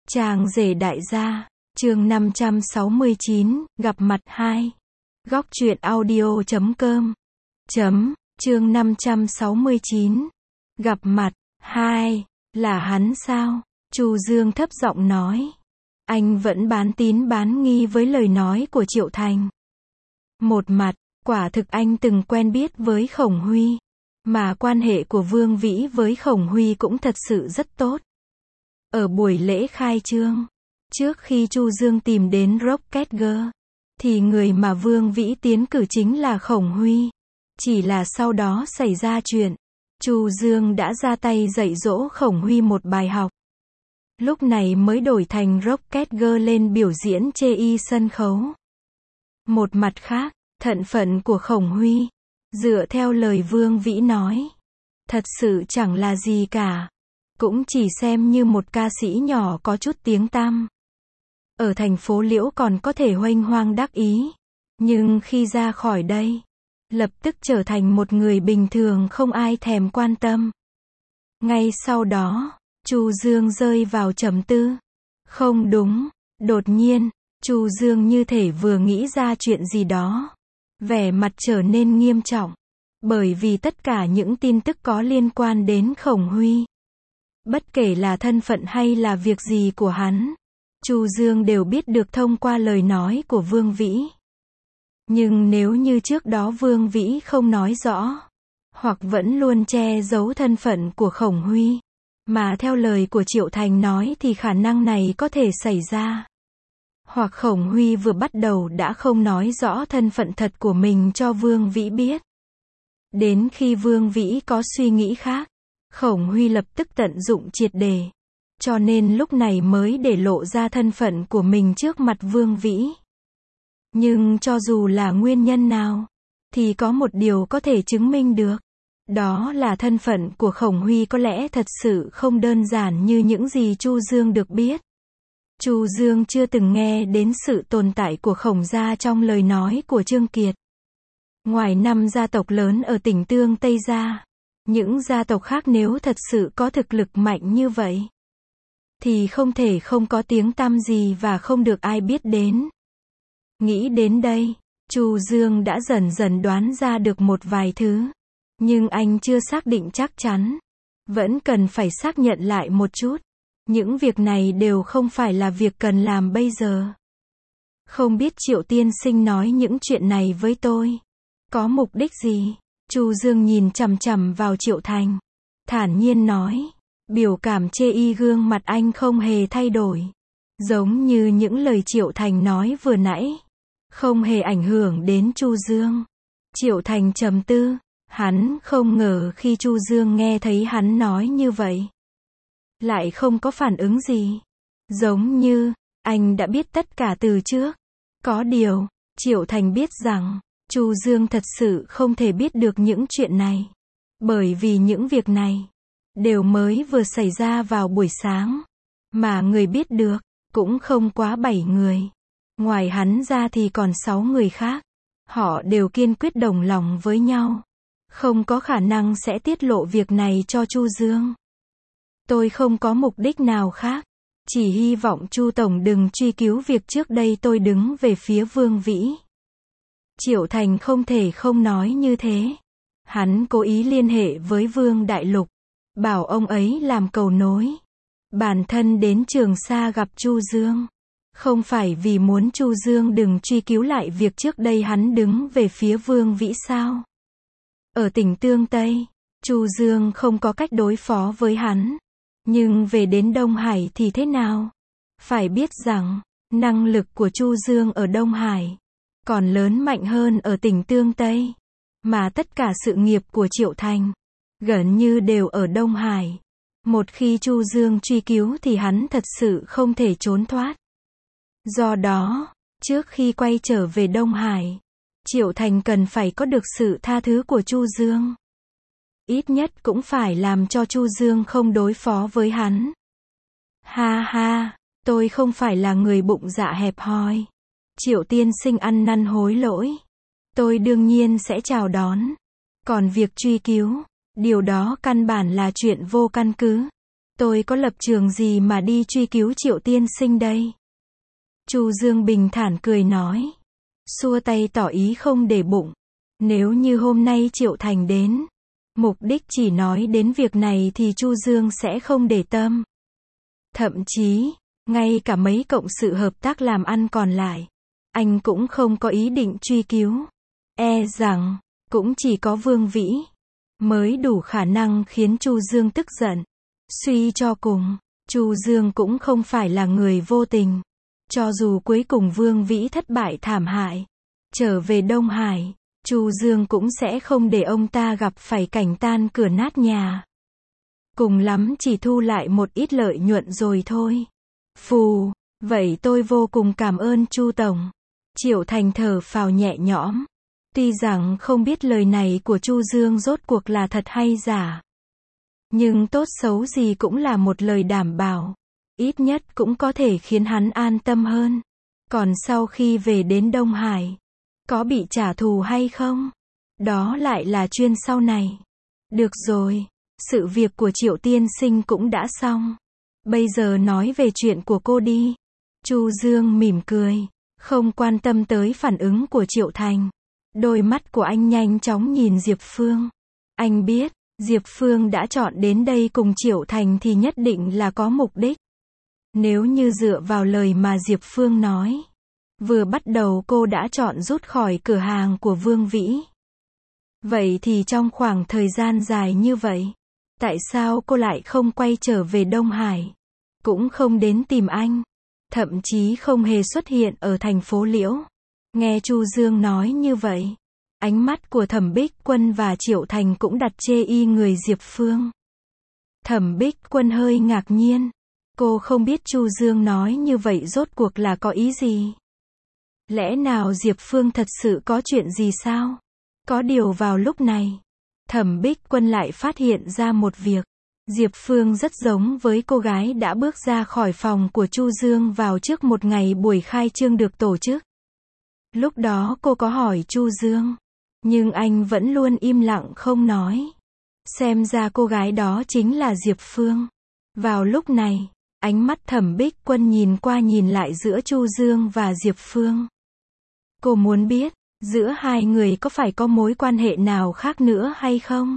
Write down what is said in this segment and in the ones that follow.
Chàng rể đại gia, chương 569, gặp mặt 2. Góc truyện audio.com. Chương 569. Gặp mặt 2. Là hắn sao? Chu Dương thấp giọng nói. Anh vẫn bán tín bán nghi với lời nói của Triệu Thành. Một mặt, quả thực anh từng quen biết với Khổng Huy. Mà quan hệ của Vương Vĩ với Khổng Huy cũng thật sự rất tốt. Ở buổi lễ khai trương, trước khi Chu Dương tìm đến Rocket Girl, thì người mà Vương Vĩ tiến cử chính là Khổng Huy. Chỉ là sau đó xảy ra chuyện, Chu Dương đã ra tay dạy dỗ Khổng Huy một bài học. Lúc này mới đổi thành Rocket Girl lên biểu diễn chê y sân khấu. Một mặt khác, thân phận của Khổng Huy, dựa theo lời Vương Vĩ nói, thật sự chẳng là gì cả. Cũng chỉ xem như một ca sĩ nhỏ có chút tiếng tăm. Ở thành phố Liễu còn có thể huênh hoang đắc ý. Nhưng khi ra khỏi đây, lập tức trở thành một người bình thường không ai thèm quan tâm. Ngay sau đó, Chu Dương rơi vào trầm tư. Không đúng, đột nhiên, Chu Dương như thể vừa nghĩ ra chuyện gì đó. Vẻ mặt trở nên nghiêm trọng. Bởi vì tất cả những tin tức có liên quan đến Khổng Huy, bất kể là thân phận hay là việc gì của hắn, Chu Dương đều biết được thông qua lời nói của Vương Vĩ. Nhưng nếu như trước đó Vương Vĩ không nói rõ, hoặc vẫn luôn che giấu thân phận của Khổng Huy, mà theo lời của Triệu Thành nói thì khả năng này có thể xảy ra. Hoặc Khổng Huy vừa bắt đầu đã không nói rõ thân phận thật của mình cho Vương Vĩ biết. Đến khi Vương Vĩ có suy nghĩ khác, Khổng Huy lập tức tận dụng triệt để. Cho nên lúc này mới để lộ ra thân phận của mình trước mặt Vương Vĩ. Nhưng cho dù là nguyên nhân nào, thì có một điều có thể chứng minh được. Đó là thân phận của Khổng Huy có lẽ thật sự không đơn giản như những gì Chu Dương được biết. Chu Dương chưa từng nghe đến sự tồn tại của Khổng gia trong lời nói của Trương Kiệt. Ngoài 5 gia tộc lớn ở tỉnh Tương Tây ra, những gia tộc khác nếu thật sự có thực lực mạnh như vậy, thì không thể không có tiếng tăm gì và không được ai biết đến. Nghĩ đến đây, Chu Dương đã dần dần đoán ra được một vài thứ. Nhưng anh chưa xác định chắc chắn. Vẫn cần phải xác nhận lại một chút. Những việc này đều không phải là việc cần làm bây giờ. Không biết Triệu tiên sinh nói những chuyện này với tôi có mục đích gì? Chu Dương nhìn chằm chằm vào Triệu Thành, thản nhiên nói. Biểu cảm chê y gương mặt anh không hề thay đổi. Giống như những lời Triệu Thành nói vừa nãy. Không hề ảnh hưởng đến Chu Dương. Triệu Thành trầm tư. Hắn không ngờ khi Chu Dương nghe thấy hắn nói như vậy, lại không có phản ứng gì. Giống như, anh đã biết tất cả từ trước. Có điều, Triệu Thành biết rằng, Chu Dương thật sự không thể biết được những chuyện này. Bởi vì những việc này đều mới vừa xảy ra vào buổi sáng. Mà người biết được, cũng không quá 7 người. Ngoài hắn ra thì còn 6 người khác. Họ đều kiên quyết đồng lòng với nhau. Không có khả năng sẽ tiết lộ việc này cho Chu Dương. Tôi không có mục đích nào khác. Chỉ hy vọng Chu Tổng đừng truy cứu việc trước đây tôi đứng về phía Vương Vĩ. Triệu Thành không thể không nói như thế. Hắn cố ý liên hệ với Vương Đại Lục, bảo ông ấy làm cầu nối. Bản thân đến Trường Sa gặp Chu Dương. Không phải vì muốn Chu Dương đừng truy cứu lại việc trước đây hắn đứng về phía Vương Vĩ sao? Ở tỉnh Tương Tây, Chu Dương không có cách đối phó với hắn. Nhưng về đến Đông Hải thì thế nào? Phải biết rằng, năng lực của Chu Dương ở Đông Hải còn lớn mạnh hơn ở tỉnh Tương Tây. Mà tất cả sự nghiệp của Triệu Thành gần như đều ở Đông Hải. Một khi Chu Dương truy cứu thì hắn thật sự không thể trốn thoát. Do đó, trước khi quay trở về Đông Hải, Triệu Thành cần phải có được sự tha thứ của Chu Dương. Ít nhất cũng phải làm cho Chu Dương không đối phó với hắn. Ha ha, tôi không phải là người bụng dạ hẹp hòi. Triệu tiên sinh ăn năn hối lỗi. Tôi đương nhiên sẽ chào đón. Còn việc truy cứu, điều đó căn bản là chuyện vô căn cứ. Tôi có lập trường gì mà đi truy cứu Triệu tiên sinh đây? Chu Dương bình thản cười nói. Xua tay tỏ ý không để bụng. Nếu như hôm nay Triệu Thành đến, mục đích chỉ nói đến việc này thì Chu Dương sẽ không để tâm. Thậm chí, ngay cả mấy cộng sự hợp tác làm ăn còn lại, anh cũng không có ý định truy cứu. E rằng, cũng chỉ có Vương Vĩ mới đủ khả năng khiến Chu Dương tức giận. Suy cho cùng, Chu Dương cũng không phải là người vô tình. Cho dù cuối cùng Vương Vĩ thất bại thảm hại, trở về Đông Hải, Chu Dương cũng sẽ không để ông ta gặp phải cảnh tan cửa nát nhà. Cùng lắm chỉ thu lại một ít lợi nhuận rồi thôi. Phù, vậy tôi vô cùng cảm ơn Chu Tổng. Triệu Thành thở phào nhẹ nhõm. Tuy rằng không biết lời này của Chu Dương rốt cuộc là thật hay giả, nhưng tốt xấu gì cũng là một lời đảm bảo. Ít nhất cũng có thể khiến hắn an tâm hơn. Còn sau khi về đến Đông Hải, có bị trả thù hay không? Đó lại là chuyện sau này. Được rồi, sự việc của Triệu tiên sinh cũng đã xong. Bây giờ nói về chuyện của cô đi. Chu Dương mỉm cười, không quan tâm tới phản ứng của Triệu Thành. Đôi mắt của anh nhanh chóng nhìn Diệp Phương. Anh biết, Diệp Phương đã chọn đến đây cùng Triệu Thành thì nhất định là có mục đích. Nếu như dựa vào lời mà Diệp Phương nói, vừa bắt đầu cô đã chọn rút khỏi cửa hàng của Vương Vĩ. Vậy thì trong khoảng thời gian dài như vậy, tại sao cô lại không quay trở về Đông Hải? Cũng không đến tìm anh, thậm chí không hề xuất hiện ở thành phố Liễu. Nghe Chu Dương nói như vậy, ánh mắt của Thẩm Bích Quân và Triệu Thành cũng đặt chê y người Diệp Phương. Thẩm Bích Quân hơi ngạc nhiên. Cô không biết Chu Dương nói như vậy rốt cuộc là có ý gì. Lẽ nào Diệp Phương thật sự có chuyện gì sao? Có điều vào lúc này, Thẩm Bích Quân lại phát hiện ra một việc. Diệp Phương rất giống với cô gái đã bước ra khỏi phòng của Chu Dương vào trước một ngày buổi khai trương được tổ chức. Lúc đó cô có hỏi Chu Dương, nhưng anh vẫn luôn im lặng không nói. Xem ra cô gái đó chính là Diệp Phương. Vào lúc này, ánh mắt Thẩm Bích Quân nhìn qua nhìn lại giữa Chu Dương và Diệp Phương. Cô muốn biết, giữa hai người có phải có mối quan hệ nào khác nữa hay không?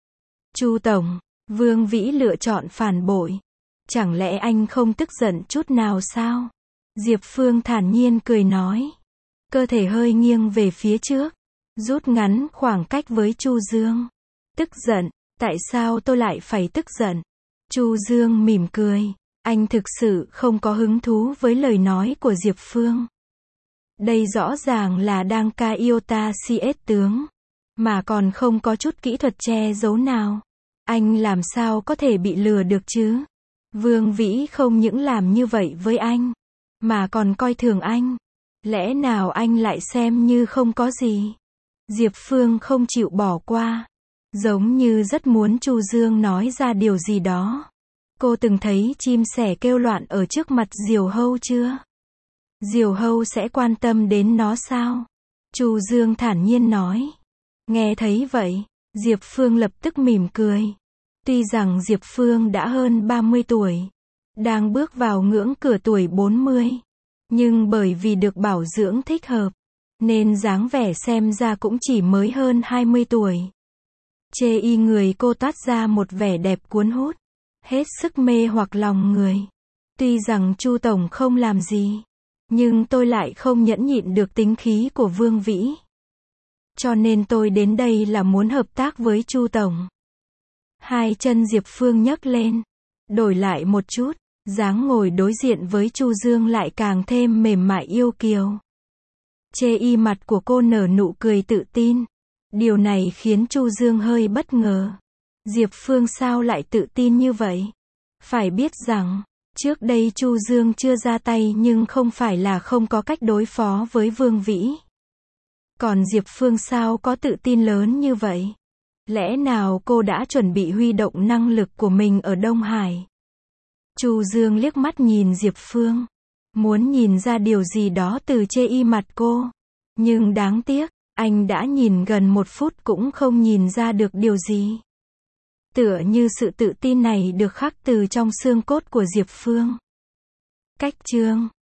Chu Tổng, Vương Vĩ lựa chọn phản bội. Chẳng lẽ anh không tức giận chút nào sao? Diệp Phương thản nhiên cười nói. Cơ thể hơi nghiêng về phía trước, rút ngắn khoảng cách với Chu Dương. Tức giận, tại sao tôi lại phải tức giận? Chu Dương mỉm cười. Anh thực sự không có hứng thú với lời nói của Diệp Phương. Đây rõ ràng là đang ca Iota CS tướng, mà còn không có chút kỹ thuật che giấu nào. Anh làm sao có thể bị lừa được chứ? Vương Vĩ không những làm như vậy với anh, mà còn coi thường anh. Lẽ nào anh lại xem như không có gì? Diệp Phương không chịu bỏ qua, giống như rất muốn Chu Dương nói ra điều gì đó. Cô từng thấy chim sẻ kêu loạn ở trước mặt diều hâu chưa? Diều hâu sẽ quan tâm đến nó sao? Chu Dương thản nhiên nói. Nghe thấy vậy, Diệp Phương lập tức mỉm cười. Tuy rằng Diệp Phương đã hơn 30 tuổi, đang bước vào ngưỡng cửa tuổi 40, nhưng bởi vì được bảo dưỡng thích hợp, nên dáng vẻ xem ra cũng chỉ mới hơn 20 tuổi. Chê y người cô toát ra một vẻ đẹp cuốn hút, hết sức mê hoặc lòng người. Tuy rằng Chu Tổng không làm gì, nhưng tôi lại không nhẫn nhịn được tính khí của Vương Vĩ. Cho nên tôi đến đây là muốn hợp tác với Chu Tổng. Hai chân Diệp Phương nhấc lên, đổi lại một chút, dáng ngồi đối diện với Chu Dương lại càng thêm mềm mại yêu kiều. Chê y mặt của cô nở nụ cười tự tin. Điều này khiến Chu Dương hơi bất ngờ. Diệp Phương sao lại tự tin như vậy? Phải biết rằng, trước đây Chu Dương chưa ra tay nhưng không phải là không có cách đối phó với Vương Vĩ. Còn Diệp Phương sao có tự tin lớn như vậy? Lẽ nào cô đã chuẩn bị huy động năng lực của mình ở Đông Hải? Chu Dương liếc mắt nhìn Diệp Phương, muốn nhìn ra điều gì đó từ chê y mặt cô. Nhưng đáng tiếc, anh đã nhìn gần 1 phút cũng không nhìn ra được điều gì. Tựa như sự tự tin này được khắc từ trong xương cốt của Diệp Phương. Cách chương